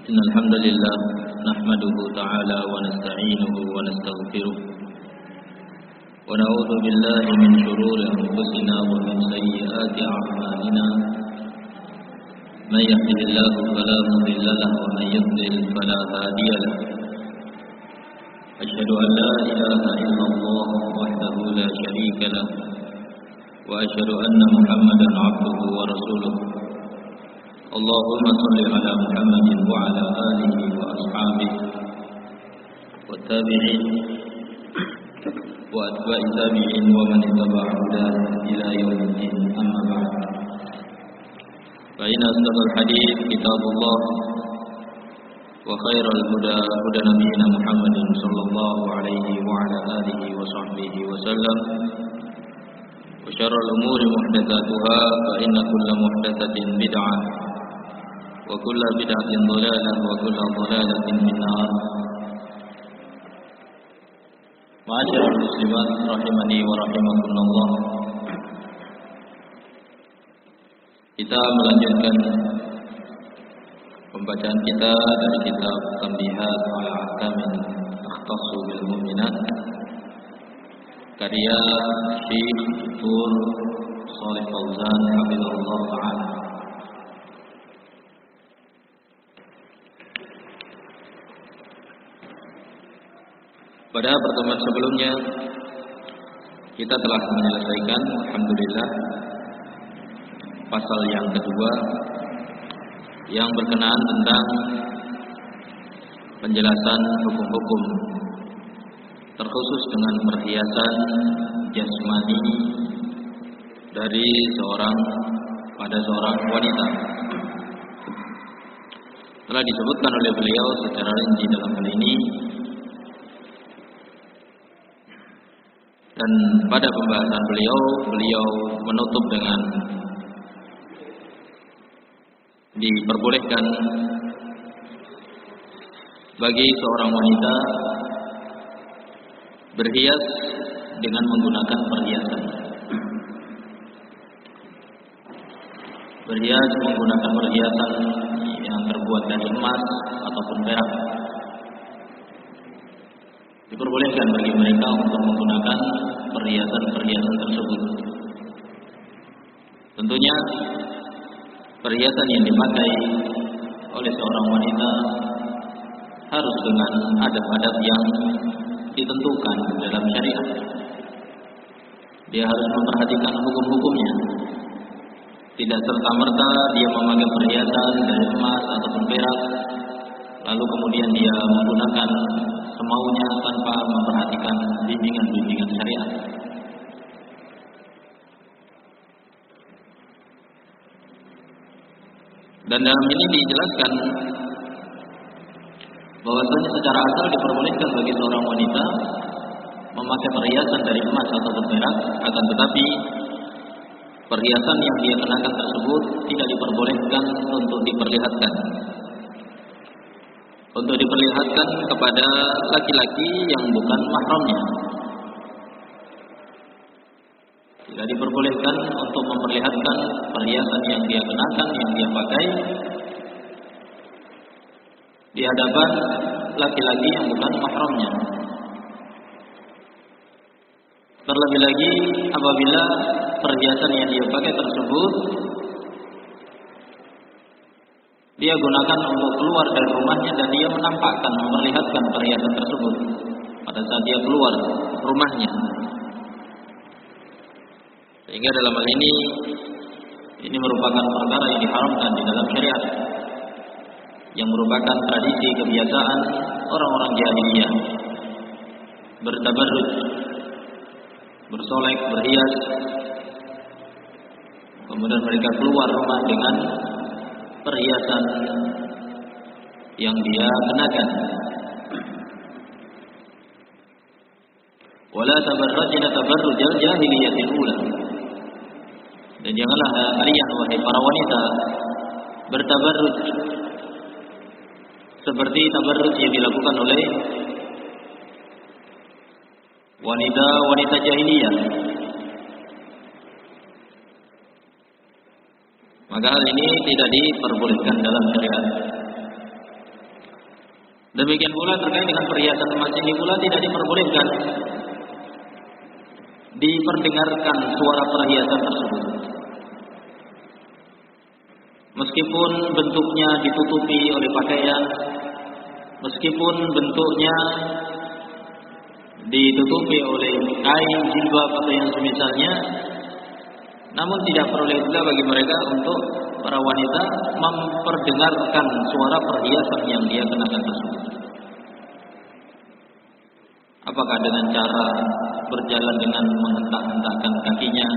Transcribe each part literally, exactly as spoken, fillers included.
إن الحمد لله نحمده تعالى ونستعينه ونستغفره ونعوذ بالله من شرور أنفسنا ومن سيئات أعمالنا من يهده الله فلا مضل له ومن يضلل فلا هادي له أشهد أن لا إله إلا الله وحده لا شريك له وأشهد أن محمدا عبده ورسوله اللهم صل على محمد وعلى آله وأصحابه والتابعين وأتباع التابعين ومن اتبع هداه إلى يوم الدين أما بعد فإن أصدق الحديث كتاب الله وخير الهدى هدى نبينا محمد صلى الله عليه وعلى آله وصحبه وسلم وشر الأمور محدثاتها فإن كل محدثة بدعة وكل بدعة ضلالة وكل ضلالة في النار. Ma'asyiral muslimat rahimani wa rahimakumullah. Kita melanjutkan pembacaan kita dari kitab Tanbihat ala Ahkamin Akhtassu bil Mu'minat karya Syekh Dr. Shalih Fauzan hafizahullah taala. Pada pertemuan sebelumnya kita telah menyelesaikan alhamdulillah pasal yang kedua yang berkenaan tentang penjelasan hukum-hukum terkhusus dengan perhiasan jasmani dari seorang pada seorang wanita. Telah disebutkan oleh beliau secara rinci dalam hal ini. Dan pada pembahasan beliau, beliau menutup dengan diperbolehkan bagi seorang wanita berhias dengan menggunakan perhiasan. Berhias menggunakan perhiasan yang terbuat dari emas ataupun perak. Diperbolehkan bagi mereka untuk menggunakan perhiasan-perhiasan tersebut. Tentunya perhiasan yang dipakai oleh seorang wanita harus dengan adab-adab yang ditentukan dalam syariat. Dia harus memperhatikan hukum-hukumnya. Tidak serta-merta dia memakai perhiasan dari emas ataupun perak, lalu kemudian dia menggunakan semaunya tanpa memperhatikan bimbingan-bimbingan syariat. Dan dalam ini dijelaskan bahwasanya secara asal diperbolehkan bagi seorang wanita memakai perhiasan dari emas atau perak, akan tetapi perhiasan yang dia kenakan tersebut tidak diperbolehkan untuk diperlihatkan. Untuk diperlihatkan kepada laki-laki yang bukan mahramnya. Tidak diperbolehkan untuk memperlihatkan perhiasan yang dia kenakan, yang dia pakai di hadapan laki-laki yang bukan mahramnya. Terlebih lagi apabila perhiasan yang dia pakai tersebut dia gunakan untuk keluar dari rumahnya dan dia menampakkan, memperlihatkan perhiasan tersebut pada saat dia keluar rumahnya. Sehingga dalam hal ini ini merupakan perkara yang diharamkan di dalam syariat, yang merupakan tradisi kebiasaan orang-orang jahiliyah, bertabarruj, bersolek, berhias, kemudian mereka keluar rumah dengan perhiasan yang dia kenakan. Wala tabarrajna tabarrujal jahiliyatil ula. Dan janganlah kalian wahai para wanita bertabarruj seperti tabarruj yang dilakukan oleh wanita-wanita jahiliyah. Maka hal ini tidak diperbolehkan dalam syariat. Demikian pula terkait dengan perhiasan emas ini pula tidak diperbolehkan diperdengarkan suara perhiasan tersebut. Meskipun bentuknya ditutupi oleh pakaian, meskipun bentuknya ditutupi oleh kain, jilbab atau yang semisalnya, namun tidak perlu juga bagi mereka untuk para wanita memperdengarkan suara perhiasan yang dia kenakan tersebut. Apakah dengan cara berjalan dengan menghentak-hentakkan kakinya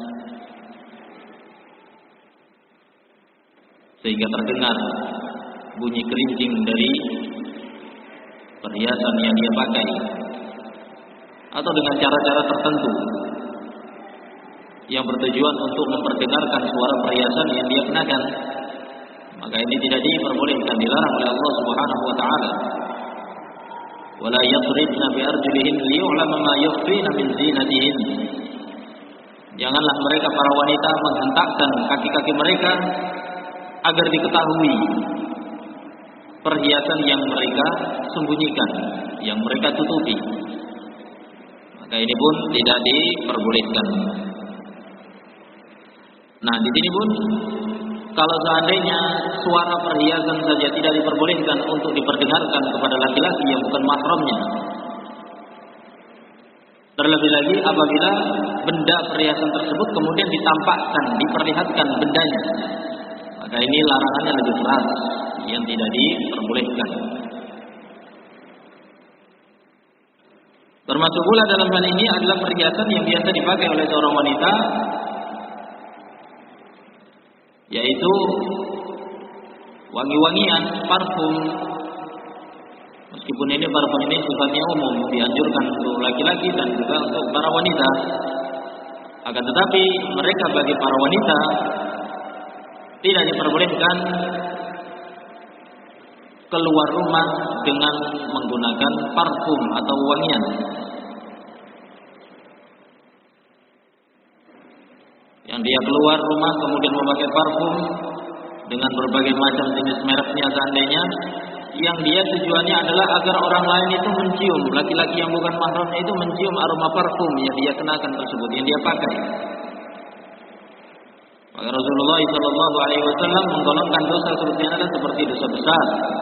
sehingga terdengar bunyi kerincing dari perhiasan yang dia pakai, atau dengan cara-cara tertentu yang bertujuan untuk memperdengarkan suara perhiasan yang dia kenakan, maka ini tidak diperbolehkan, dilarang oleh Allah Subhanahu wa taala. Wala yadribna bi arjulihin liyu'lama ma yukhfina min zinatihin. Janganlah mereka para wanita menghentakkan kaki-kaki mereka agar diketahui perhiasan yang mereka sembunyikan, yang mereka tutupi. Maka ini pun tidak diperbolehkan. Nah, di sini pun kalau seandainya suara perhiasan saja tidak diperbolehkan untuk diperdengarkan kepada laki-laki yang bukan mahramnya, terlebih lagi apabila benda perhiasan tersebut kemudian ditampakkan, diperlihatkan bendanya, maka ini larangannya lebih keras, yang tidak diperbolehkan. Termasuk pula dalam hal ini adalah perhiasan yang biasa dipakai oleh seorang wanita, yaitu wangi-wangian, parfum. Meskipun ini parfum ini sifatnya umum, dianjurkan untuk laki-laki dan juga untuk para wanita. Akan tetapi mereka bagi para wanita tidak diperbolehkan keluar rumah dengan menggunakan parfum atau wangian. Yang dia keluar rumah kemudian memakai parfum dengan berbagai macam jenis mereknya seandainya, yang dia tujuannya adalah agar orang lain itu mencium, laki-laki yang bukan mahramnya itu mencium aroma parfum yang dia kenakan tersebut, yang dia pakai. Maka Rasulullah shallallahu alaihi wasallam menggolongkan dosa seperti ini adalah seperti dosa besar.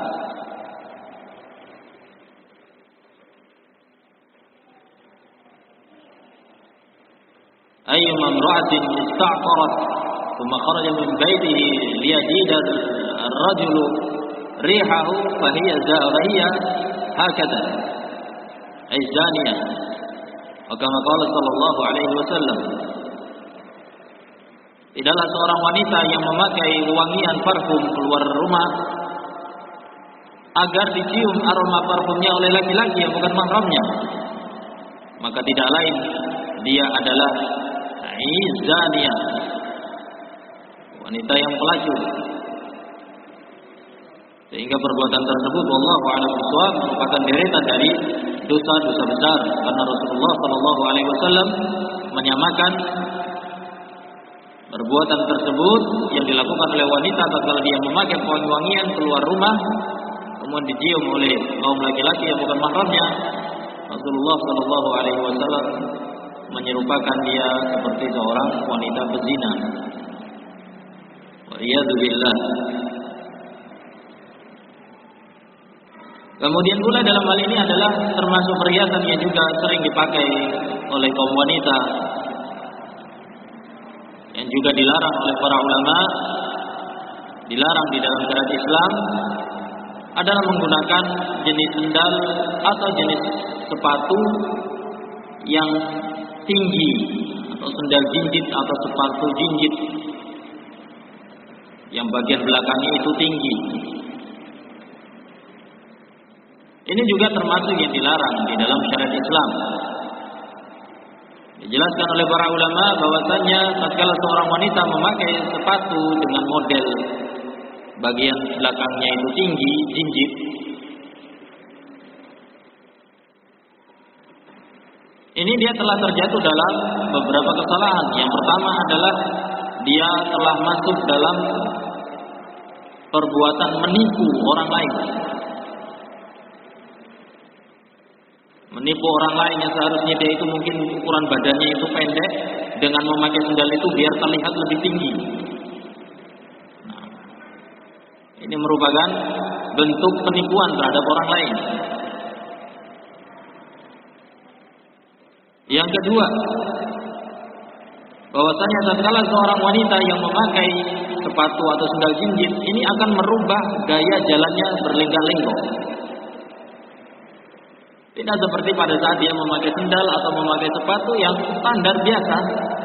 Ayyuma imra'atin ista'tarat thumma kharaja min baytihi liyajida ar-rajulu rihahu fahiya za'riya hakadha ay zaniyah. Kama qala sallallahu alaihi wasallam, tidaklah seorang wanita yang memakai wangian parfum keluar rumah agar dicium aroma parfumnya oleh laki-laki yang bukan mahramnya, maka tidak lain dia adalah zaniyah, wanita yang pelacur. Sehingga perbuatan tersebut wallahu a'lam bishawab merupakan deretan dari dosa-dosa besar, karena Rasulullah sallallahu alaihi wasallam menyamakan perbuatan tersebut yang dilakukan oleh wanita tatkala dia memakai wangi-wangian keluar rumah kemudian dicium oleh kaum laki-laki yang bukan mahramnya. Rasulullah sallallahu alaihi wasallam menyerupakan dia seperti seorang wanita pezina. Wa'iyadu billah. Kemudian pula dalam hal ini adalah termasuk perhiasan yang juga sering dipakai oleh kaum wanita, yang juga dilarang oleh para ulama, dilarang di dalam syariat Islam, adalah menggunakan jenis sendal atau jenis sepatu yang tinggi, atau sendal jinjit atau sepatu jinjit yang bagian belakangnya itu tinggi. Ini juga termasuk yang dilarang di dalam syariat Islam. Dijelaskan oleh para ulama bahwasanya tatkala seorang wanita memakai sepatu dengan model bagian belakangnya itu tinggi, jinjit, ini dia telah terjatuh dalam beberapa kesalahan. Yang pertama adalah dia telah masuk dalam perbuatan menipu orang lain. menipu orang lain yang seharusnya dia itu mungkin ukuran badannya itu pendek, dengan memakai sendal itu biar terlihat lebih tinggi. Nah, ini merupakan bentuk penipuan terhadap orang lain. Yang kedua, bahwasanya tatkala seorang wanita yang memakai sepatu atau sendal jinjit ini akan merubah gaya jalannya berlenggak-lenggok. Tidak seperti pada saat dia memakai sendal atau memakai sepatu yang standar biasa.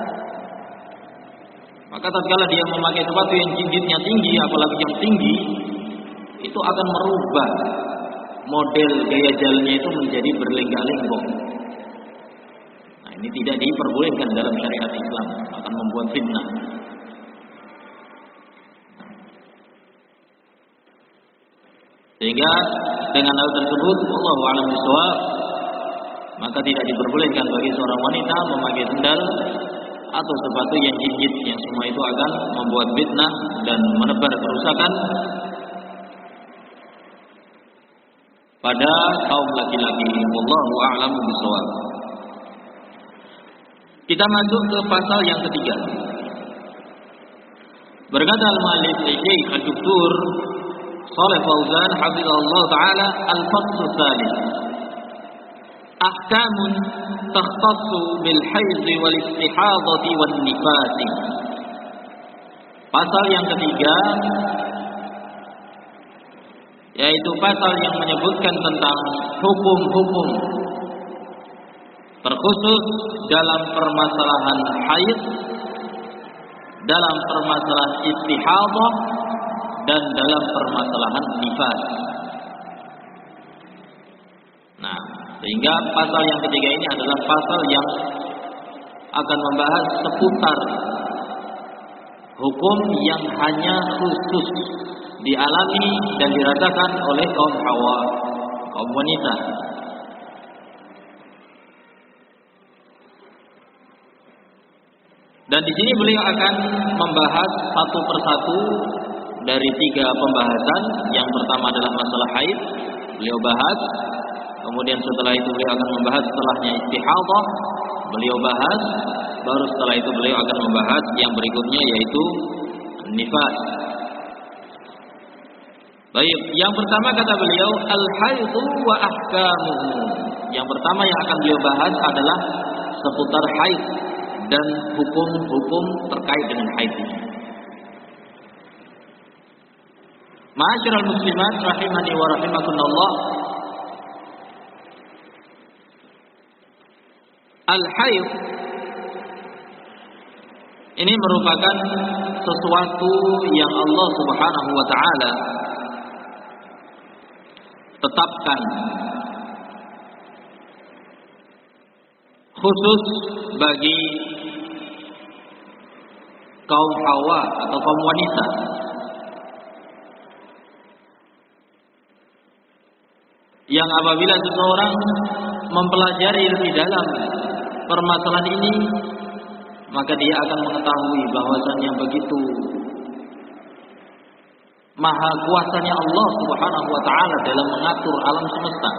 Maka tatkala dia memakai sepatu yang jinjitnya tinggi, apalagi yang tinggi, itu akan merubah model gaya jalannya itu menjadi berlenggak-lenggok. Nah, ini tidak diperbolehkan dalam syariat Islam, akan membuat fitnah. Sehingga dengan hal tersebut, Allahu a'lam bishawab, maka tidak diperbolehkan bagi seorang wanita memakai sendal atau sepatu yang jinjit, yang semua itu akan membuat fitnah dan menebar kerusakan pada kaum laki-laki. Wallahu a'lam bishawab. Kita masuk ke pasal yang ketiga. Berkata al-mu'allif Syekh Al-Doktor Shalih Fauzan hafizahullah taala, al-fasl tsalits, ahkamun takhtassu bil haidh wal istihadati wan nifas. Pasal yang ketiga yaitu pasal yang menyebutkan tentang hukum-hukum terkhusus dalam permasalahan haid, dalam permasalahan istihadah, dan dalam permasalahan nifas. Nah, sehingga pasal yang ketiga ini adalah pasal yang akan membahas seputar hukum yang hanya khusus dialami dan dirasakan oleh kaum hawa, kaum wanita. Dan di sini beliau akan membahas satu persatu dari tiga pembahasan. Yang pertama adalah masalah haid, beliau bahas. Kemudian setelah itu beliau akan membahas setelahnya istihadah, beliau bahas. Baru setelah itu beliau akan membahas yang berikutnya yaitu nifas. Baik, yang pertama kata beliau al-haidu wa ahkamuhu. Yang pertama yang akan beliau bahas adalah seputar haid dan hukum-hukum terkait dengan haid ini. Ma'asyiral muslimat rahimani wa rahimakumullah. Al-haid ini merupakan sesuatu yang Allah Subhanahu wa taala tetapkan khusus bagi kaum hawa atau kaum wanita. Yang apabila seseorang mempelajari lebih dalam permasalahan ini, maka dia akan mengetahui bahwasannya begitu maha kuasanya Allah Subhanahu wa taala dalam mengatur alam semesta.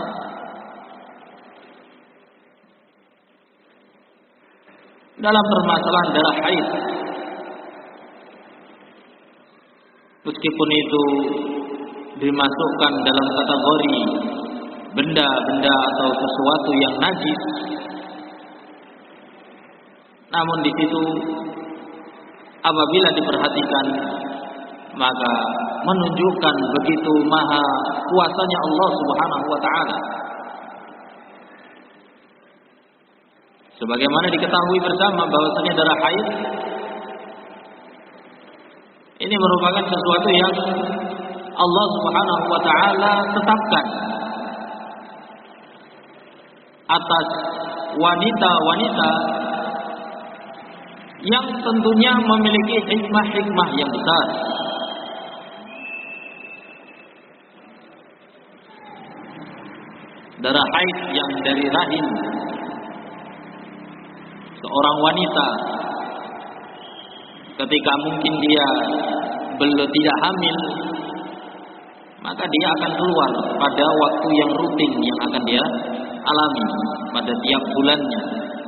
Dalam permasalahan darah haid, meskipun itu dimasukkan dalam kategori benda-benda atau sesuatu yang najis, namun di situ apabila diperhatikan maka menunjukkan begitu maha kuasanya Allah Subhanahu wa taala. Sebagaimana diketahui bersama bahwasanya darah haid ini merupakan sesuatu yang Allah Subhanahu wa taala tetapkan atas wanita-wanita yang tentunya memiliki hikmah-hikmah yang besar. Darah haid yang dari rahim seorang wanita ketika mungkin dia belum tidak hamil, maka dia akan keluar pada waktu yang rutin yang akan dia alami pada tiap bulannya.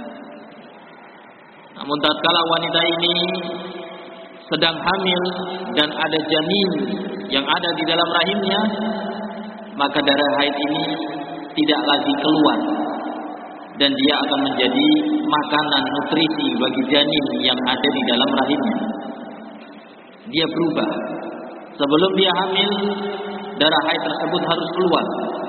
Namun tatkala wanita ini sedang hamil dan ada janin yang ada di dalam rahimnya, maka darah haid ini tidak lagi keluar dan dia akan menjadi makanan nutrisi bagi janin yang ada di dalam rahimnya. Dia berubah. Sebelum dia hamil, darah haid tersebut harus keluar.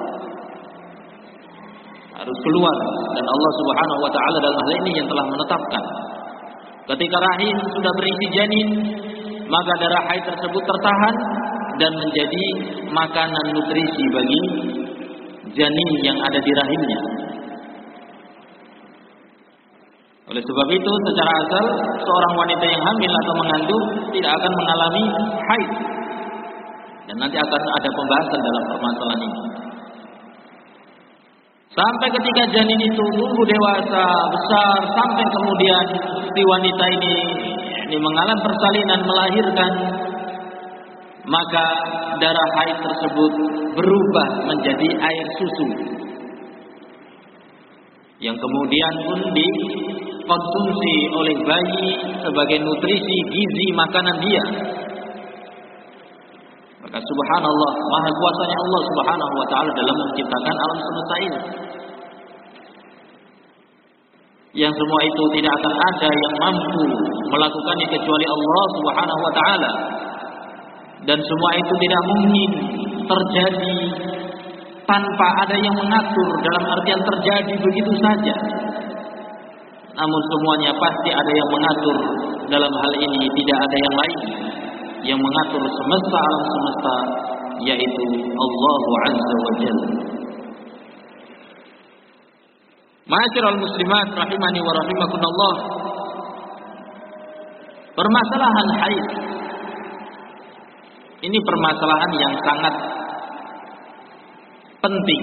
Harus keluar, dan Allah Subhanahu wa taala dalam hal ini yang telah menetapkan. Ketika rahim sudah berisi janin, maka darah haid tersebut tertahan dan menjadi makanan nutrisi bagi janin yang ada di rahimnya. Oleh sebab itu, secara asal seorang wanita yang hamil atau mengandung tidak akan mengalami haid. Dan nanti akan ada pembahasan dalam permasalahan ini. Sampai ketika janin itu tumbuh dewasa, besar, sampai kemudian si wanita ini, ini mengalami persalinan, melahirkan, maka darah haid tersebut berubah menjadi air susu, yang kemudian pun dikonsumsi oleh bayi sebagai nutrisi gizi makanan dia. Maka subhanallah, maha kuasanya Allah Subhanahu wa taala dalam menciptakan alam semesta ini. Yang semua itu tidak akan ada yang mampu melakukannya kecuali Allah Subhanahu wa taala. Dan semua itu tidak mungkin terjadi tanpa ada yang mengatur, dalam artian terjadi begitu saja. Namun semuanya pasti ada yang mengatur. Dalam hal ini tidak ada yang lain yang mengatur semesta alam semesta, yaitu Allah Azza wa Jalla. Ma'asyiral muslimat rahimani wa rahimakumullah. Permasalahan haid ini permasalahan yang sangat penting.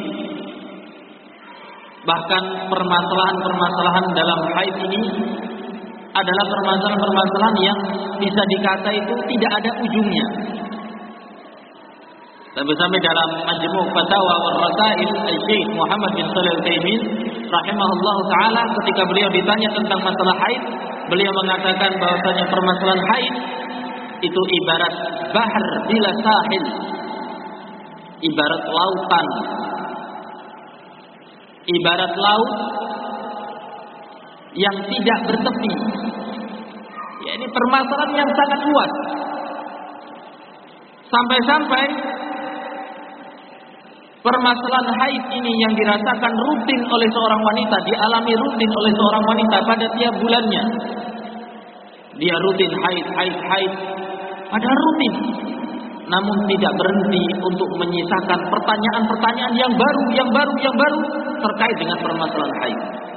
Bahkan permasalahan-permasalahan dalam haid ini adalah permasalahan-permasalahan yang bisa dikata itu tidak ada ujungnya. Sampai-sampai dalam Majmu' Fatawa wal Rasail Syekh Muhammad bin Shalih Al-Utsaimin rahimahullah taala, ketika beliau ditanya tentang masalah haid, beliau mengatakan bahwasanya permasalahan haid itu ibarat bahar bila sahil, ibarat lautan, ibarat laut yang tidak bertepi. Ya, ini permasalahan yang sangat luas. Sampai-sampai permasalahan haid ini yang dirasakan rutin oleh seorang wanita, dialami rutin oleh seorang wanita pada tiap bulannya. Dia rutin haid, haid, haid, padahal rutin. Namun tidak berhenti untuk menyisakan pertanyaan-pertanyaan yang baru, yang baru, yang baru terkait dengan permasalahan haid.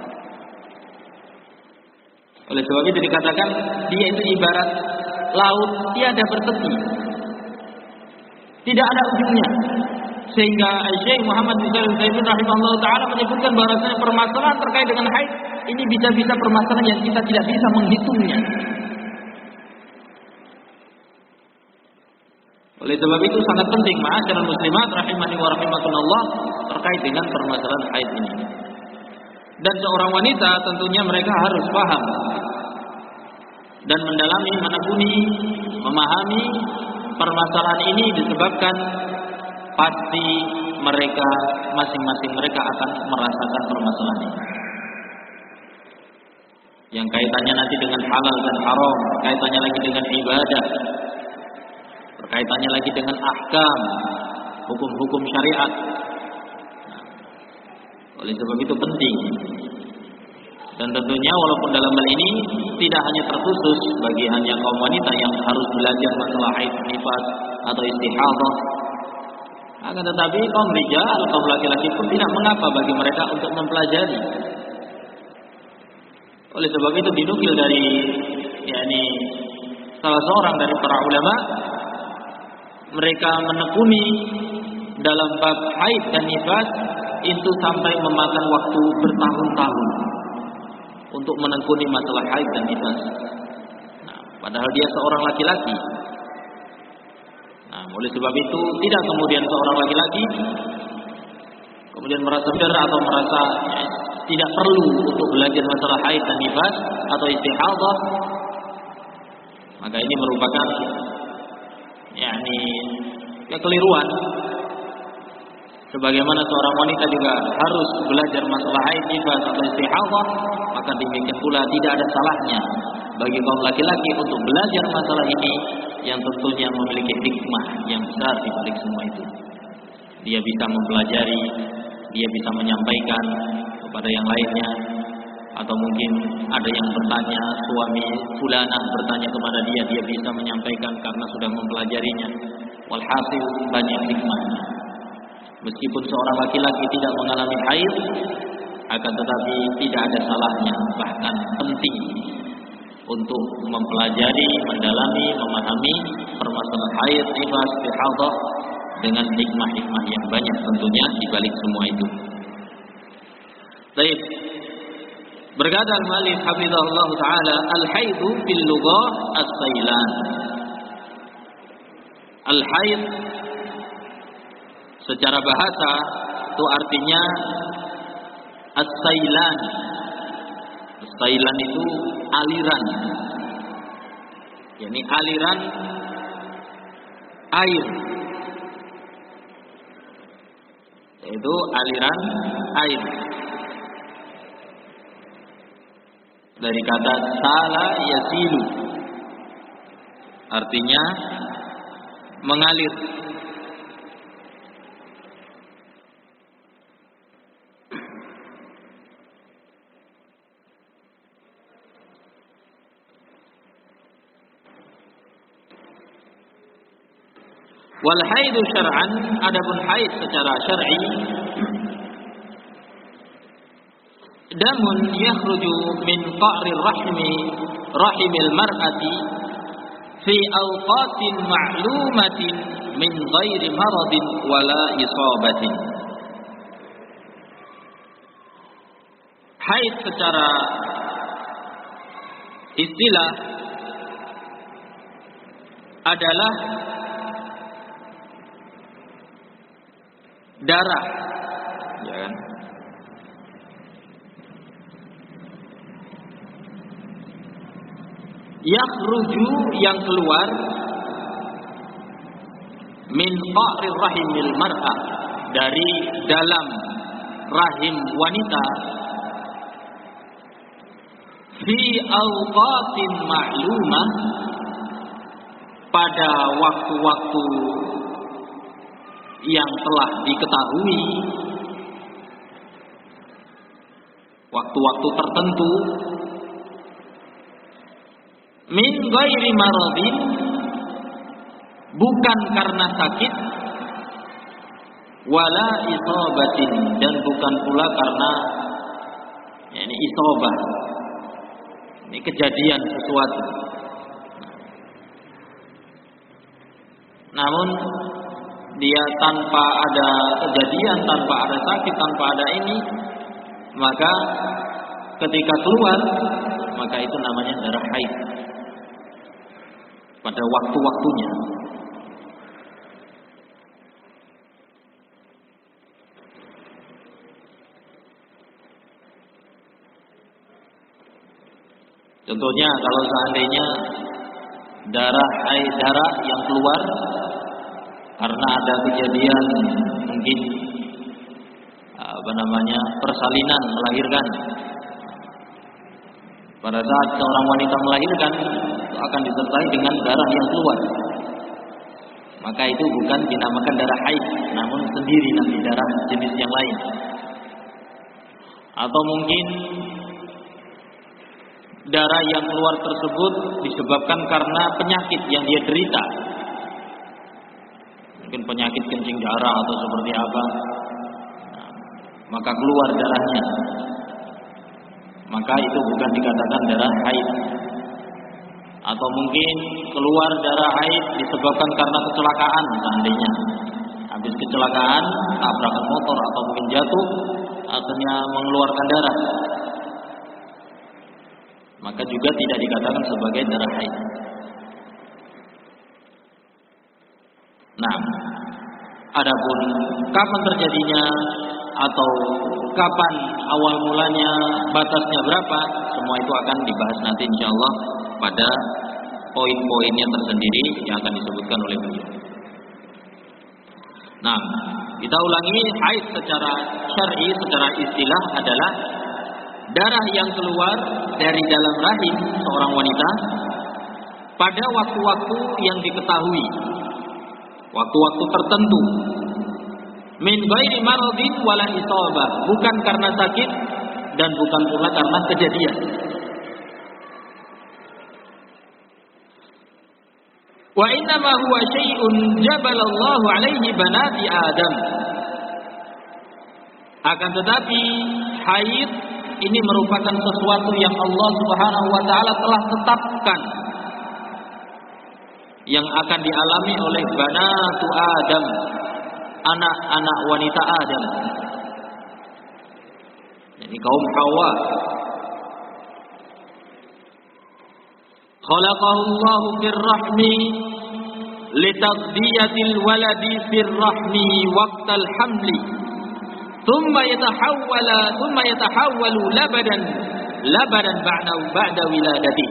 Oleh sebab itu dikatakan dia itu ibarat laut tiada bertepi, tidak ada ujungnya. Sehingga Syekh Muhammad bin Shalih Al-Utsaimin rahimahullah taala menyebutkan bahwasanya permasalahan terkait dengan haid ini bisa-bisa permasalahan yang kita tidak bisa menghitungnya. Oleh sebab itu sangat penting ma'asyiral muslimat rahimani wa rahimakumullah terkait dengan permasalahan haid ini. Dan seorang wanita tentunya mereka harus paham dan mendalami, menekuni, memahami permasalahan ini, disebabkan pasti mereka masing-masing mereka akan merasakan permasalahan ini. Yang kaitannya nanti dengan halal dan haram, kaitannya lagi dengan ibadah, kaitannya lagi dengan ahkam, hukum-hukum syariat. Oleh sebab itu penting. Dan tentunya walaupun dalam hal ini tidak hanya terkhusus bagi hanya kaum wanita yang harus belajar masalah haid, nifas atau istihadah, akan tetapi kaum rijal, kaum laki-laki pun tidak mengapa bagi mereka untuk mempelajari. Oleh sebab itu dinukil dari yakni salah seorang dari para ulama, mereka menekuni dalam bab haid dan nifas itu sampai memakan waktu bertahun-tahun untuk menekuni masalah haid dan nifas. Nah, padahal dia seorang laki-laki. Nah, oleh sebab itu tidak kemudian seorang laki-laki kemudian merasa benar atau merasa ya, tidak perlu untuk belajar masalah haid dan nifas atau istihadah, maka ini merupakan yakni kekeliruan. Sebagaimana seorang wanita juga harus belajar masalah haid, nifas atau istihadah, maka demikian pula tidak ada salahnya bagi kaum laki-laki untuk belajar masalah ini yang tentunya memiliki hikmah yang besar di balik semua itu. Dia bisa mempelajari, dia bisa menyampaikan kepada yang lainnya, atau mungkin ada yang bertanya, suami fulanah bertanya kepada dia, dia bisa menyampaikan karena sudah mempelajarinya. Walhasil banyak hikmahnya. Meskipun seorang laki-laki tidak mengalami haid, akan tetapi tidak ada salahnya, bahkan penting untuk mempelajari, mendalami, memahami permasalahan haid, nifas, istihadah dengan hikmah-hikmah yang banyak tentunya di balik semua itu. Baik. Berkata al-mu'allif hafizahullah taala, al-haidu fil lughah as-sailan. Al-haid secara bahasa itu artinya as-sailan. As-sailan itu aliran. Yani aliran air. Itu aliran air. Dari kata sala yasilu, artinya mengalir. Wal haidu syar'an, adapun haid secara syar'i, damun yakhruju min qa'rir rahmi rahimil mar'ati fi awqatin ma'lumatin min ghairi maradin wala isabatin. Haid secara istilah adalah darah, ya kan? Yakhruju yang keluar min qa'rir rahimil mar'ah, dari dalam rahim wanita, fi awqatin ma'lumah, pada waktu-waktu yang telah diketahui, waktu-waktu tertentu, min ghairi maradin, bukan karena sakit, wala isabatin, dan bukan pula karena ya, ini isabah, ini kejadian sesuatu. Namun dia tanpa ada kejadian, tanpa ada sakit, tanpa ada ini, maka ketika keluar, maka itu namanya darah haid pada waktu-waktunya. Contohnya kalau seandainya darah haid, darah yang keluar karena ada kejadian mungkin apa namanya persalinan, melahirkan. Pada saat seorang wanita melahirkan itu akan disertai dengan darah yang keluar, maka itu bukan dinamakan darah haid, namun sendiri nanti darah jenis yang lain. Atau mungkin darah yang keluar tersebut disebabkan karena penyakit yang dia derita, mungkin penyakit kencing darah atau seperti apa, nah, maka keluar darahnya, maka itu bukan dikatakan darah haid. Atau mungkin keluar darah haid disebabkan karena kecelakaan, seandainya habis kecelakaan, tabrakan motor atau mungkin jatuh, akhirnya mengeluarkan darah, maka juga tidak dikatakan sebagai darah haid. Nah, adapun kapan terjadinya, atau kapan awal mulanya, batasnya berapa, semua itu akan dibahas nanti insyaallah pada poin-poinnya tersendiri yang akan disebutkan oleh beliau. Nah, kita ulangi, haid secara syar'i, secara istilah adalah darah yang keluar dari dalam rahim seorang wanita pada waktu-waktu yang diketahui, waktu-waktu tertentu. Min ghairi maradin wala isabah, bukan karena sakit dan bukan pula karena kejadian. Wa innama huwa syai'un jabalallahu alaihi banati Adam. Akan tetapi haid ini merupakan sesuatu yang Allah Subhanahu wa taala telah tetapkan yang akan dialami oleh banatu Adam, anak-anak wanita Adam. Ini kaum Hawa. Khalaqahu Allahu fir rahmi litaqdiyatil waladi fir rahmi waqtal hamli. Thumma yatahawwala thumma yatahawwalu labadan labadan ba'da ba'da wiladati.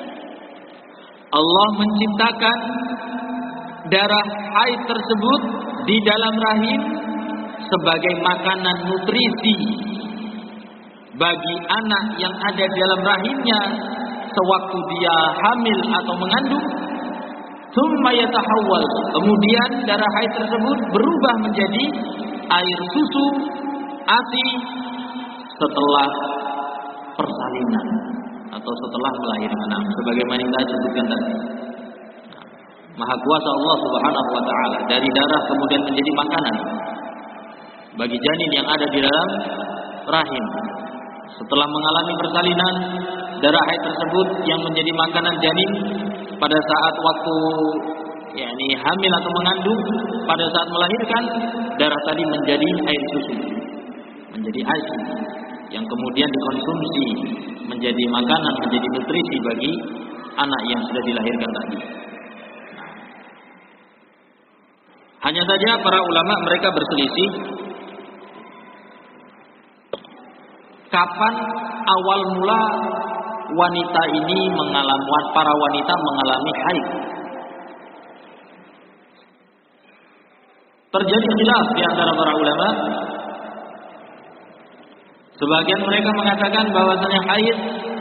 Allah menciptakan darah haid tersebut di dalam rahim sebagai makanan nutrisi bagi anak yang ada di dalam rahimnya sewaktu dia hamil atau mengandung. Tsumma yatahawwal, kemudian darah haid tersebut berubah menjadi air susu, A S I setelah persalinan atau setelah melahirkan, sebagaimana yang kita sebutkan tadi. Maha kuasa Allah Subhanahu wa taala, dari darah kemudian menjadi makanan bagi janin yang ada di dalam rahim. Setelah mengalami persalinan, darah haid tersebut yang menjadi makanan janin pada saat waktu yakni hamil atau mengandung, pada saat melahirkan, darah tadi menjadi air susu, menjadi A S I yang kemudian dikonsumsi menjadi makanan, menjadi nutrisi bagi anak yang sudah dilahirkan tadi. Hanya saja para ulama mereka berselisih kapan awal mula wanita ini mengalami, para wanita mengalami haid. Terjadi khilaf di antara para ulama. Sebagian mereka mengatakan bahwasanya haid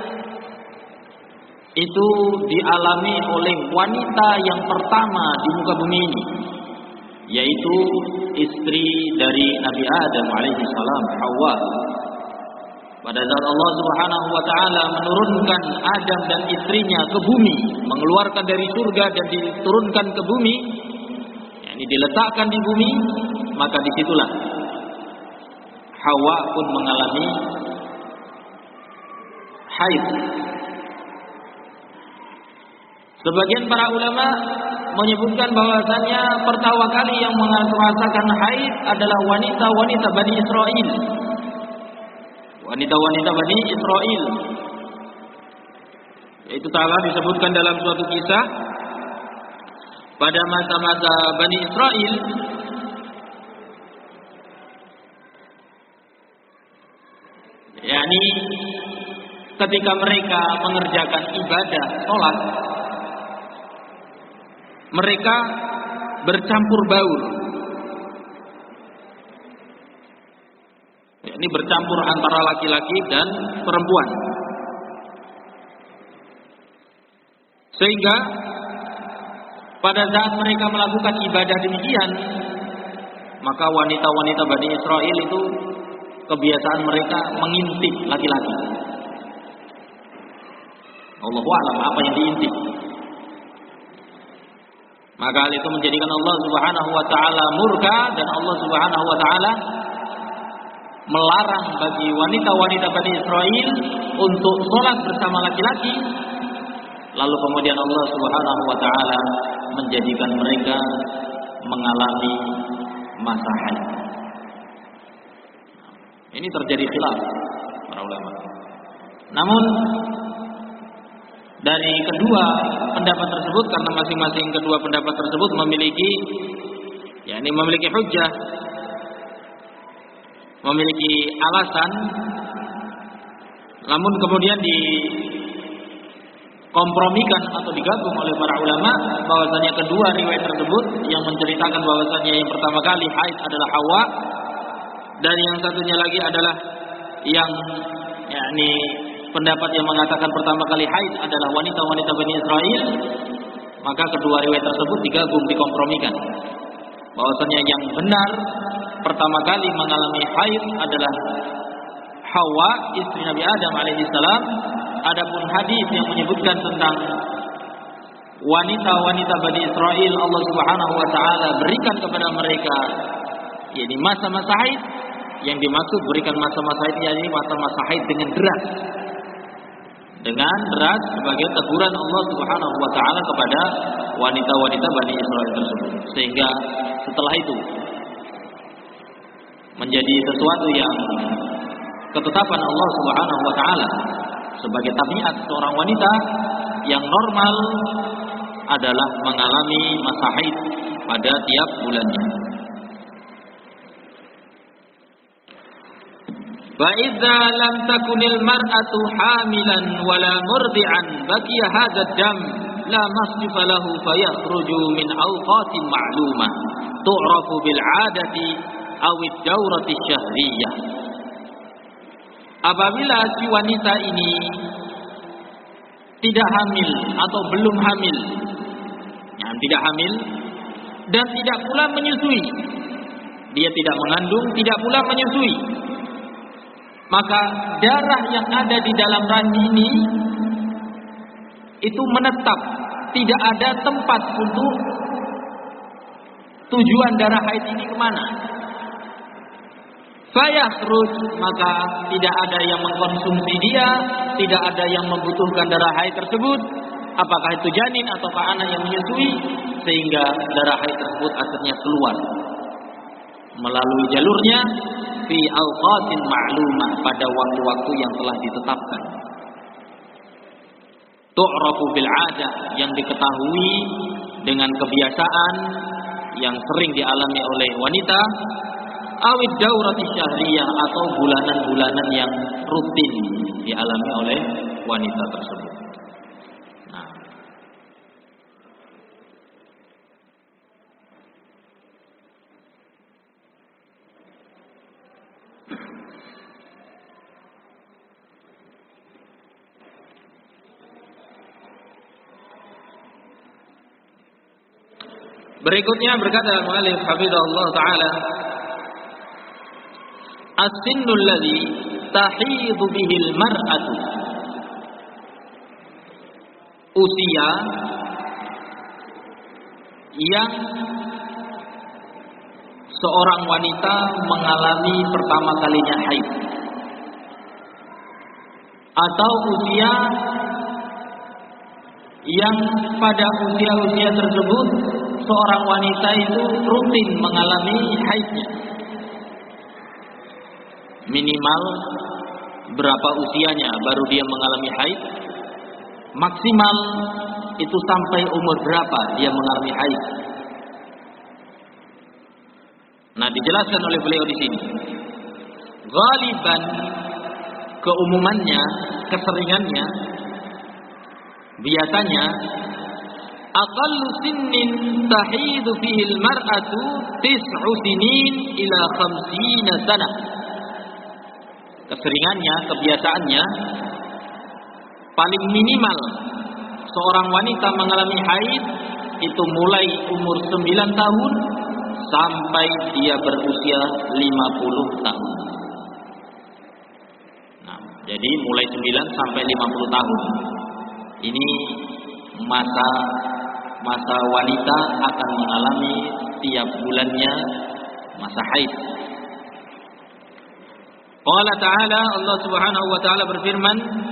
itu dialami oleh wanita yang pertama di muka bumi ini, yaitu istri dari Nabi Adam alaihi salam, Hawa. Pada saat Allah Subhanahu wa taala menurunkan Adam dan istrinya ke bumi, mengeluarkan dari surga dan diturunkan ke bumi, yakni diletakkan di bumi, maka disitulah Hawa pun mengalami haid. Sebagian para ulama menyebutkan bahwasannya pertama kali yang merasakan haid adalah wanita-wanita Bani Israel. Wanita-wanita Bani Israel. Itu telah disebutkan dalam suatu kisah pada masa-masa Bani Israel. yakni ketika mereka mengerjakan ibadah sholat, mereka bercampur baur. Ini bercampur antara laki-laki dan perempuan. Sehingga pada saat mereka melakukan ibadah demikian, maka wanita-wanita Bani Israel itu kebiasaan mereka mengintip laki-laki. Allahu a'lam apa yang diintip. Maka hal itu menjadikan Allah Subhanahu wa taala murka, dan Allah Subhanahu wa taala melarang bagi wanita-wanita Bani Israel untuk sholat bersama laki-laki. Lalu kemudian Allah Subhanahu wa taala menjadikan mereka mengalami masa haid. Ini terjadi khilaf para ulama. Namun dari kedua pendapat tersebut, karena masing-masing kedua pendapat tersebut memiliki, yakni memiliki hujjah, memiliki alasan, namun kemudian dikompromikan atau digabung oleh para ulama bahwasanya kedua riwayat tersebut yang menceritakan bahwasanya yang pertama kali haid adalah Hawa dan yang satunya lagi adalah yang yakni pendapat yang mengatakan pertama kali haid adalah wanita-wanita Bani Israel, maka kedua riwayat tersebut digabung, dikompromikan. Bahwasanya yang benar pertama kali mengalami haid adalah Hawa, istri Nabi Adam alaihissalam. Adapun hadis yang menyebutkan tentang wanita-wanita Bani Israel, Allah Subhanahu wa taala berikan kepada mereka yakni masa-masa haid, yang dimaksud berikan masa-masa haid yakni masa-masa haid dengan deras. Dengan deras sebagai teguran Allah Subhanahu wa taala kepada wanita-wanita Bani Israel tersebut. Sehingga setelah itu menjadi sesuatu yang ketetapan Allah Subhanahu wa taala sebagai tabiat seorang wanita yang normal adalah mengalami masa haid pada tiap bulannya. Wa idza lam takunil mar'atu hamilan wala murdi'an baqiya hadha ad-dam la masrifa lahu fayakhruju min awqatin ma'lumah tu'rafu bil 'adati aw ad-dawrati syahriyah. Apabila si wanita ini tidak hamil atau belum hamil, yang tidak hamil dan tidak pula menyusui, dia tidak mengandung, tidak pula menyusui, maka darah yang ada di dalam rahim ini itu menetap, tidak ada tempat untuk tujuan darah haid ini kemana. Fayakhruj, maka tidak ada yang mengkonsumsi dia, tidak ada yang membutuhkan darah haid tersebut, apakah itu janin atau anak yang menyusui, sehingga darah haid tersebut akhirnya keluar melalui jalurnya fi awqatin ma'lumah, pada waktu-waktu yang telah ditetapkan. Tu'rafu bil 'adah, yang diketahui dengan kebiasaan yang sering dialami oleh wanita, awid daurati syahriyah, atau bulanan-bulanan yang rutin dialami oleh wanita tersebut. Nah, berikutnya berkata al-mu'allif hafizahullah ta'ala, as-sinnul ladzi tahidu bihil mar'atu, usia yang seorang wanita mengalami pertama kalinya haid, atau usia yang pada usia-usia tersebut seorang wanita itu rutin mengalami haidnya. Minimal berapa usianya baru dia mengalami haid, maksimal itu sampai umur berapa dia mengalami haid. Nah, dijelaskan oleh beliau di sini. Ghaliban, keumumannya, keseringannya, biasanya aqallu sinnin tahidu fihi al-mar'atu tis'u sinin ila khamsina sanah. Keseringannya, kebiasaannya, paling minimal seorang wanita mengalami haid itu mulai umur sembilan tahun sampai dia berusia lima puluh tahun. Nah, jadi mulai sembilan sampai lima puluh tahun. Ini masa masa wanita akan mengalami tiap bulannya masa haid. Qala ta'ala, Allah Subhanahu wa ta'ala berfirman,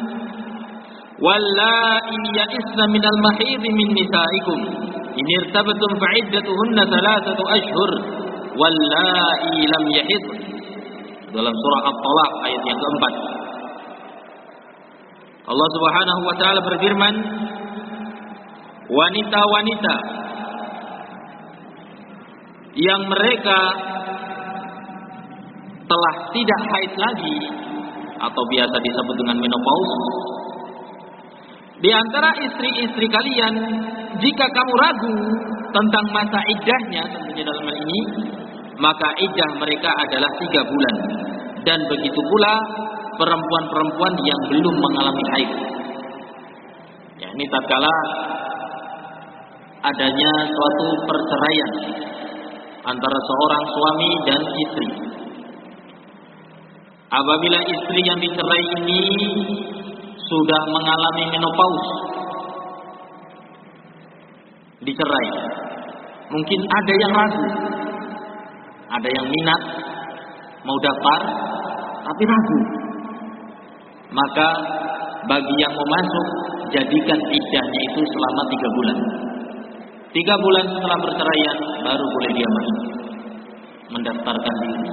"Wallai ya'isna minal mahidh min nisaikum in irtabtum fa'iddatuhunna thalathatu ashhur wallai lam yahid." Dalam surah At-Talaq ayat yang keempat. Allah Subhanahu wa ta'ala berfirman, wanita-wanita yang mereka telah tidak haid lagi atau biasa disebut dengan menopause, di antara istri-istri kalian, jika kamu ragu tentang masa iddahnya, tentunya dalam hal ini, maka iddah mereka adalah tiga bulan. Dan begitu pula perempuan-perempuan yang belum mengalami haid. Ya, ini tatkala adanya suatu perceraian antara seorang suami dan istri. Apabila istri yang dicerai ini sudah mengalami menopause, dicerai, mungkin ada yang ragu, ada yang minat mau daftar tapi ragu, maka bagi yang mau masuk, jadikan iddahnya itu selama tiga bulan. Tiga bulan setelah perceraian baru boleh dia masuk mendaftarkan diri.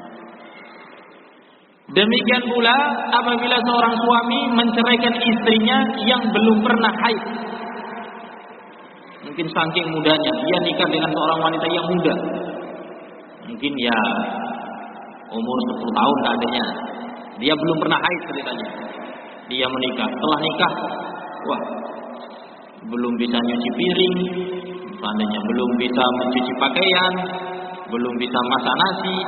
Demikian pula apabila seorang suami menceraikan istrinya yang belum pernah haid. Mungkin saking mudanya dia nikah dengan seorang wanita yang muda. Mungkin ya umur sepuluh tahun adanya. Dia belum pernah haid ceritanya. Dia menikah, setelah nikah, wah, belum bisa nyuci piring, seandainya belum bisa mencuci pakaian, belum bisa masak nasi.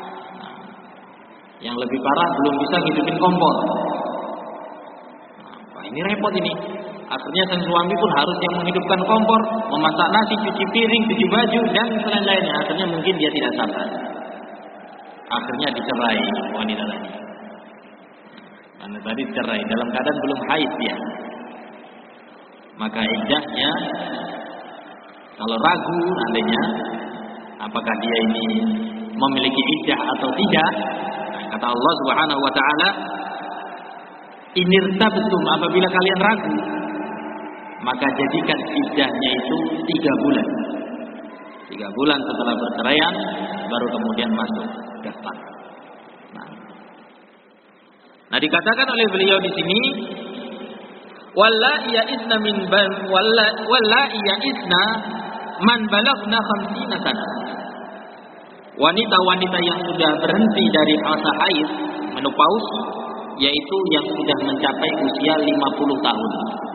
Yang lebih parah belum bisa ngidupin kompor. Nah, wah, ini repot ini. Akhirnya sang suami pun harus yang menghidupkan kompor, memasak nasi, cuci piring, cuci baju dan selain-lainnya. Akhirnya mungkin dia tidak sabar. Akhirnya dicerai wanita tadi. Karena tadi cerai dalam keadaan belum haid dia. Maka iddahnya, kalau ragu nantinya apakah dia ini memiliki iddah atau tidak, kata Allah Subhanahu wa taala, "Inirtabtum", apabila kalian ragu, maka jadikan iddahnya itu tiga bulan. Tiga bulan setelah perceraian baru kemudian masuk daftar. Nah, nah dikatakan oleh beliau di sini, "Wallahi ya'isna min ban wallahi ya'isna man balaghna khamsina sana." Wanita-wanita yang sudah berhenti dari masa haid, menopause, yaitu yang sudah mencapai usia lima puluh tahun.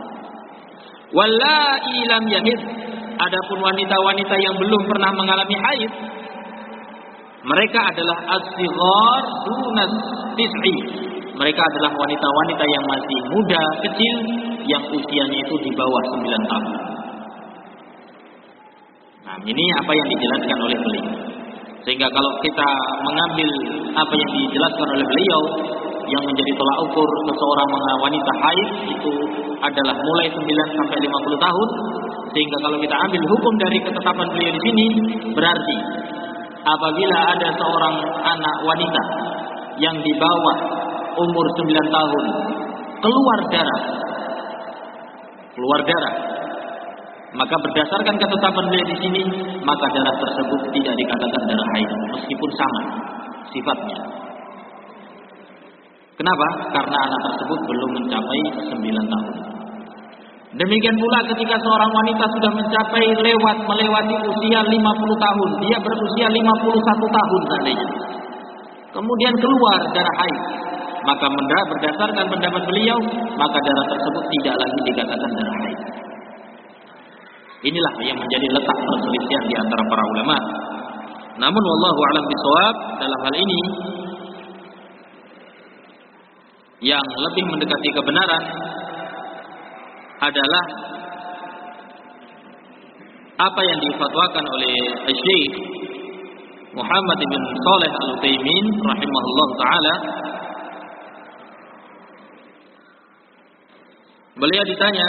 Wallahi lam yahid, adapun wanita-wanita yang belum pernah mengalami haid, mereka adalah as-sighar dunas tis'i. Mereka adalah wanita-wanita yang masih muda, kecil, yang usianya itu di bawah sembilan tahun. Nah, ini apa yang dijelaskan oleh beliau. Sehingga kalau kita mengambil apa yang dijelaskan oleh beliau, yang menjadi tolak ukur seseorang wanita haid itu adalah mulai sembilan sampai lima puluh tahun. Sehingga kalau kita ambil hukum dari ketetapan beliau di sini, berarti apabila ada seorang anak wanita yang di bawah umur sembilan tahun keluar darah, keluar darah, maka berdasarkan ketetapan beliau di sini, maka darah tersebut tidak dikatakan darah haid, meskipun sama sifatnya. Kenapa? Karena anak tersebut belum mencapai sembilan tahun. Demikian pula ketika seorang wanita sudah mencapai lewat melewati usia lima puluh tahun, dia berusia lima puluh satu tahun seandainya, kemudian keluar darah haid, maka berdasarkan pendapat beliau, maka darah tersebut tidak lagi dikatakan darah haid. Inilah yang menjadi letak perselisihan di antara para ulama. Namun wallahu a'lam bishawab, dalam hal ini yang lebih mendekati kebenaran adalah apa yang difatwakan oleh Syekh Muhammad bin Shalih Al-Utsaimin rahimahullah taala. Beliau ditanya,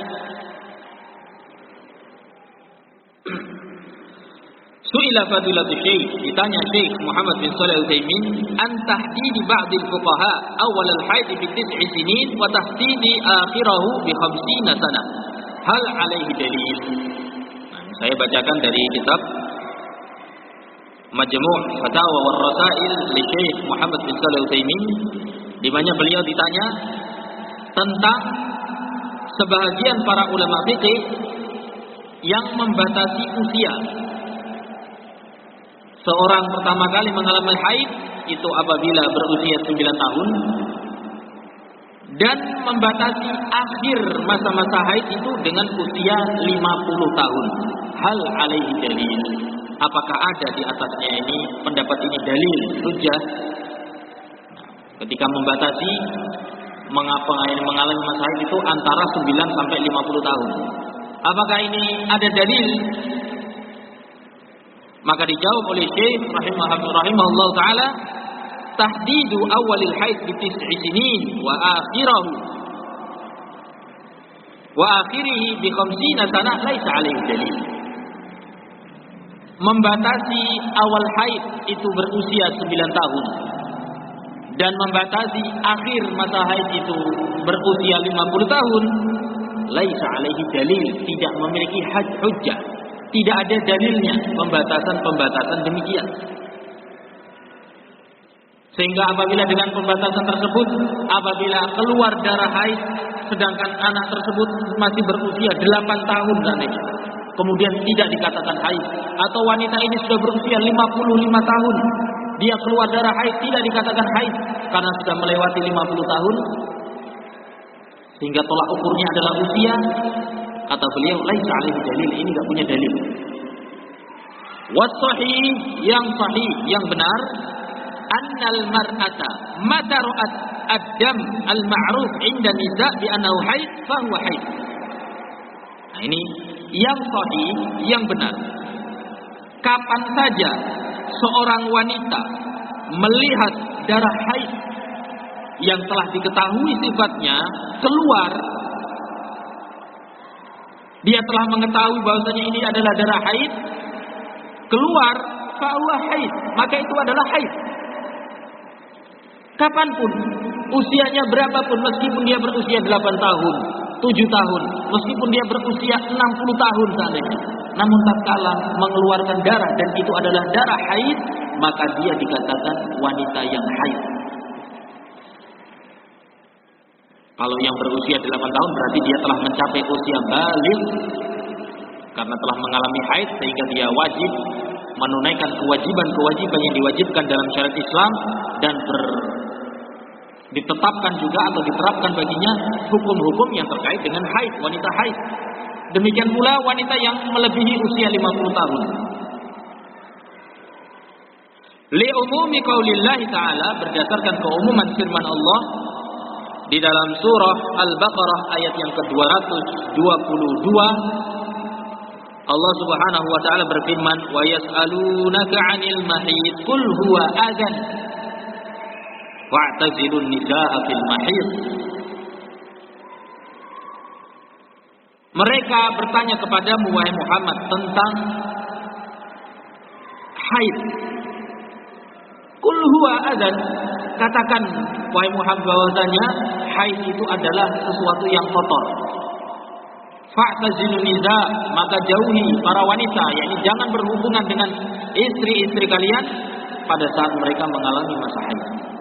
Su'ila fadilatul Syekh, ditanya Syekh Muhammad bin Shalih Al-Utsaimin, an tahdidi ba'dil fuqaha awal al-haid bi tis'i sinin wa tahdidi akhirahu bi khamsina sana. Hal alaihi dalil? Nah, saya bacakan dari kitab Majmu' Fatawa war Rasail li Syekh Muhammad bin Shalih Al-Utsaimin, di mana beliau ditanya tentang sebahagian para ulama fikih yang membatasi usia seorang pertama kali mengalami haid itu apabila berusia sembilan tahun, dan membatasi akhir masa-masa haid itu dengan usia lima puluh tahun. Hal alaihi dalil. Apakah ada di atasnya ini pendapat ini dalil, hujjah? Ketika membatasi mengapa mengalami masa haid itu antara sembilan sampai lima puluh tahun. Apakah ini ada dalil? Maka dijawab oleh Syekh rahimahullah taala, tahdidu awalil haid bi tis'i sinin wa akhirahu wa akhirih bi khamsina sanah laisa alaihi dalil. Membatasi awal haid itu berusia sembilan tahun dan membatasi akhir masa haid itu berusia lima puluh tahun, laisa alaihi dalil, tidak memiliki hujjah, tidak ada dalilnya pembatasan-pembatasan demikian. Sehingga apabila dengan pembatasan tersebut, apabila keluar darah haid sedangkan anak tersebut masih berusia delapan tahun nanti, kemudian tidak dikatakan haid, atau wanita ini sudah berusia lima puluh lima tahun, dia keluar darah haid tidak dikatakan haid karena sudah melewati lima puluh tahun, sehingga tolak ukurnya adalah usia. Kata beliau, laisa alaihi dalil, ini enggak punya dalil. Was sahih, yang sahih, yang benar, annal mar'ata mata ra'at ad-dam al-ma'ruf 'inda nisa' bi annahu haid fa huwa haid. Nah, ini yang sahih, yang benar. Kapan saja seorang wanita melihat darah haid yang telah diketahui sifatnya keluar, dia telah mengetahui bahwasanya ini adalah darah haid, keluar, fa huwa haid, maka itu adalah haid. Kapanpun, usianya berapapun, meskipun dia berusia delapan tahun, tujuh tahun, meskipun dia berusia enam puluh tahun seandainya, namun tatkala mengeluarkan darah dan itu adalah darah haid, maka dia dikatakan wanita yang haid. Kalau yang berusia delapan tahun berarti dia telah mencapai usia baligh karena telah mengalami haid, sehingga dia wajib menunaikan kewajiban-kewajiban yang diwajibkan dalam syariat Islam, dan ber, ditetapkan juga atau diterapkan baginya hukum-hukum yang terkait dengan haid, wanita haid. Demikian pula wanita yang melebihi usia lima puluh tahun. Li umumi qaulillah ta'ala, berdasarkan keumuman firman Allah di dalam surah Al-Baqarah ayat yang ke dua ratus dua puluh dua, Allah Subhanahu wa taala berfirman, "Wa yas'alunaka 'anil mahid qul huwa adzan fa'tazilun nisaa fil mahid." Mereka bertanya kepadamu wahai Muhammad tentang haid. Qul huwa adzan, katakan wahai Muhammad bahwasanya haid itu adalah sesuatu yang kotor. Fa'tazilun nisa, maka jauhi para wanita, yakni jangan berhubungan dengan istri-istri kalian pada saat mereka mengalami masa haid.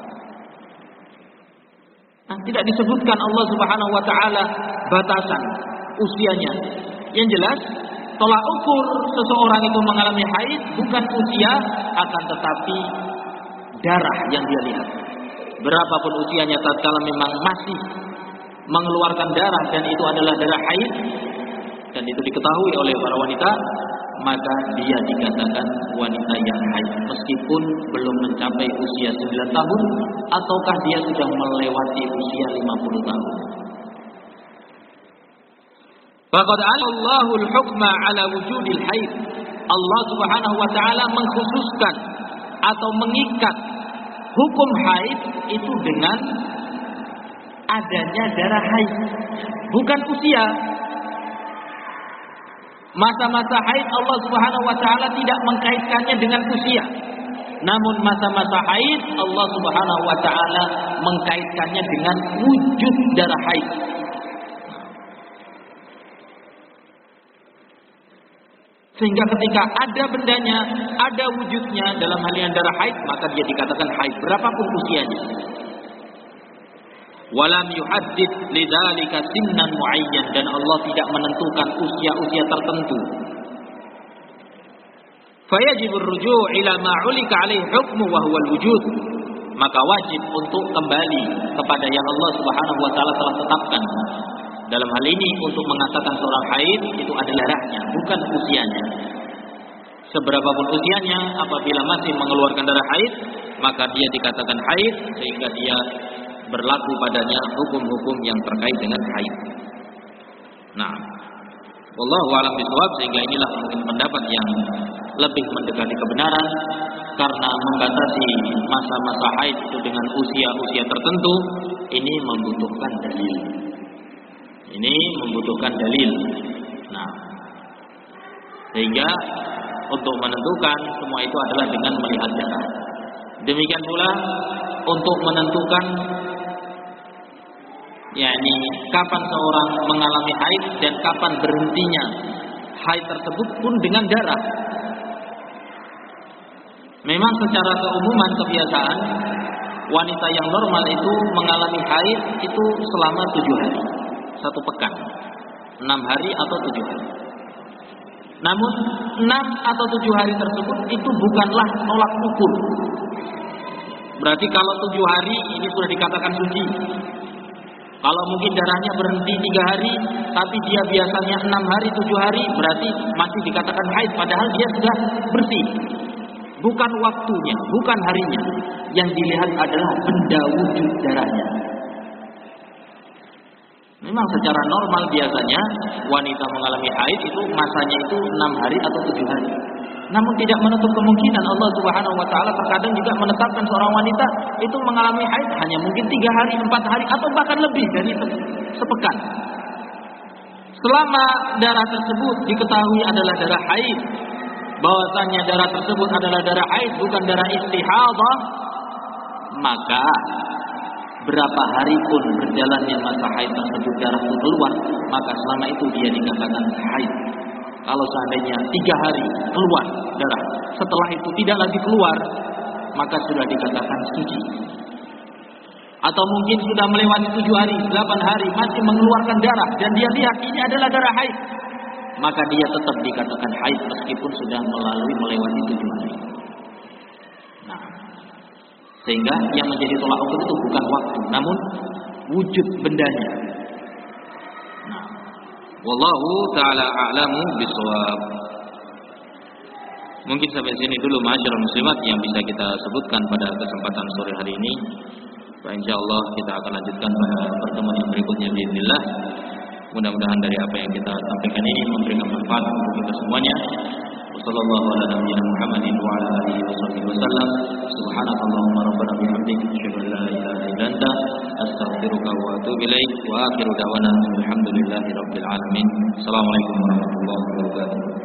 Nah, tidak disebutkan Allah Subhanahu wa taala batasan usianya. Yang jelas, tolak ukur seseorang itu mengalami haid bukan usia, akan tetapi darah yang dia lihat. Berapapun usianya tatkala memang masih mengeluarkan darah dan itu adalah darah haid dan itu diketahui oleh para wanita, maka dia dikatakan wanita yang haid meskipun belum mencapai usia sembilan tahun ataukah dia sudah melewati usia lima puluh tahun. Faqad alallahu al-hukma ala wujudil haid. Allah Subhanahu wa taala mengkhususkan atau mengikat hukum haid itu dengan adanya darah haid, bukan usia. Masa-masa haid Allah Subhanahu wa taala tidak mengkaitkannya dengan usia. Namun masa-masa haid Allah Subhanahu wa taala mengkaitkannya dengan wujud darah haid. Sehingga ketika ada bendanya, ada wujudnya dalam hal yang darah haid, maka dia dikatakan haid berapapun usianya. Walam yuhaddid lidzalika sinnan muayyan, dan Allah tidak menentukan usia-usia tertentu. Fayajibur ruju' ila ma 'ulika 'alaihi hukmu wa huwa al-wujud. maka wajib untuk kembali kepada yang Allah Subhanahu wa taala telah tetapkan. Dalam hal ini untuk mengatakan seorang haid itu adalah darahnya, bukan usianya. Seberapapun usianya, apabila masih mengeluarkan darah haid, maka dia dikatakan haid, sehingga dia berlaku padanya hukum-hukum yang terkait dengan haid. Nah, wallahu a'lam bishawab, sehingga inilah mungkin pendapat yang lebih mendekati kebenaran, karena membatasi masa-masa haid itu dengan usia-usia tertentu ini membutuhkan dalil. Ini membutuhkan dalil. Nah, sehingga untuk menentukan semua itu adalah dengan melihat darah. Demikian pula untuk menentukan yakni kapan seorang mengalami haid dan kapan berhentinya haid tersebut pun dengan darah. Memang secara keumuman kebiasaan wanita yang normal itu mengalami haid itu selama tujuh hari, satu pekan, enam hari atau tujuh hari. Namun enam atau tujuh hari tersebut itu bukanlah tolak ukur. Berarti kalau tujuh hari ini sudah dikatakan suci. Kalau mungkin darahnya berhenti tiga hari, tapi dia biasanya enam hari, tujuh hari, berarti masih dikatakan haid, padahal dia sudah bersih. Bukan waktunya, bukan harinya. Yang dilihat adalah benda wujud darahnya. Memang secara normal biasanya wanita mengalami haid itu masanya itu enam hari atau tujuh hari. Namun tidak menutup kemungkinan Allah Subhanahu wa taala terkadang juga menetapkan seorang wanita itu mengalami haid hanya mungkin tiga hari, empat hari atau bahkan lebih dari sepekan. Selama darah tersebut diketahui adalah darah haid, bahwasanya darah tersebut adalah darah haid bukan darah istihadah, maka berapa hari pun berjalannya masa haid tersebut darah itu keluar, maka selama itu dia dikatakan haid. Kalau seandainya tiga hari keluar darah, setelah itu tidak lagi keluar, maka sudah dikatakan suci. Atau mungkin sudah melewati tujuh hari, delapan hari masih mengeluarkan darah dan dia lihat ini adalah darah haid, maka dia tetap dikatakan haid meskipun sudah melalui melewati tujuh hari. Nah, sehingga yang menjadi tolak ukur itu bukan waktu, namun wujud bendanya. Nah, wallahu ta'ala a'lamu bishawab. Mungkin sampai sini dulu ma'asyiral muslimat yang bisa kita sebutkan pada kesempatan sore hari ini. Insyaallah kita akan lanjutkan pada pertemuan yang berikutnya bismillah. Mudah-mudahan dari apa yang kita sampaikan ini memberikan manfaat untuk kita semuanya. Wassallallahu ala nabiyyina Muhammadin wa ala alihi wasallam. Subhanakallahumma rabbana bihamdika asyhadu an la ilaha illa anta astaghfiruka wa atubu ilaik. Wa akhiru da'wana alhamdulillahi rabbil alamin. Assalamualaikum warahmatullahi wabarakatuh.